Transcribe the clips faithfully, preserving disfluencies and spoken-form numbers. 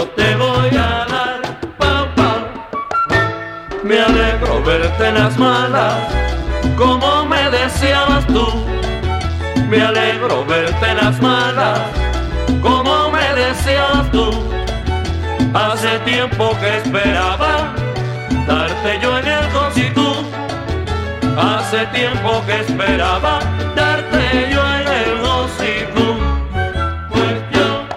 yo te voy a dar, pau, pau. Me alegro verte en las malas, como me deseabas tú. Me alegro verte en las malas, como me deseabas tú. Hace tiempo que esperaba darte yo en el dos y tú. Hace tiempo que esperaba darte yo en el dos y tú. Pues yo,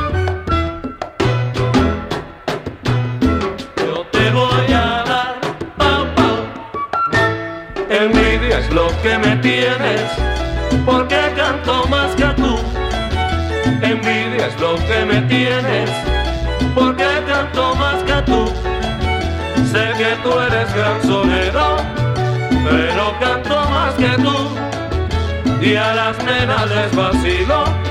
yo te voy a dar, pau, pau. Envidia es lo que me tienes, porque canto más que tú. Envidia es lo que me tienes, porque canto más que tú. Sé que tú eres gran sonero, pero canto más que tú. Y a las nenas les vacilo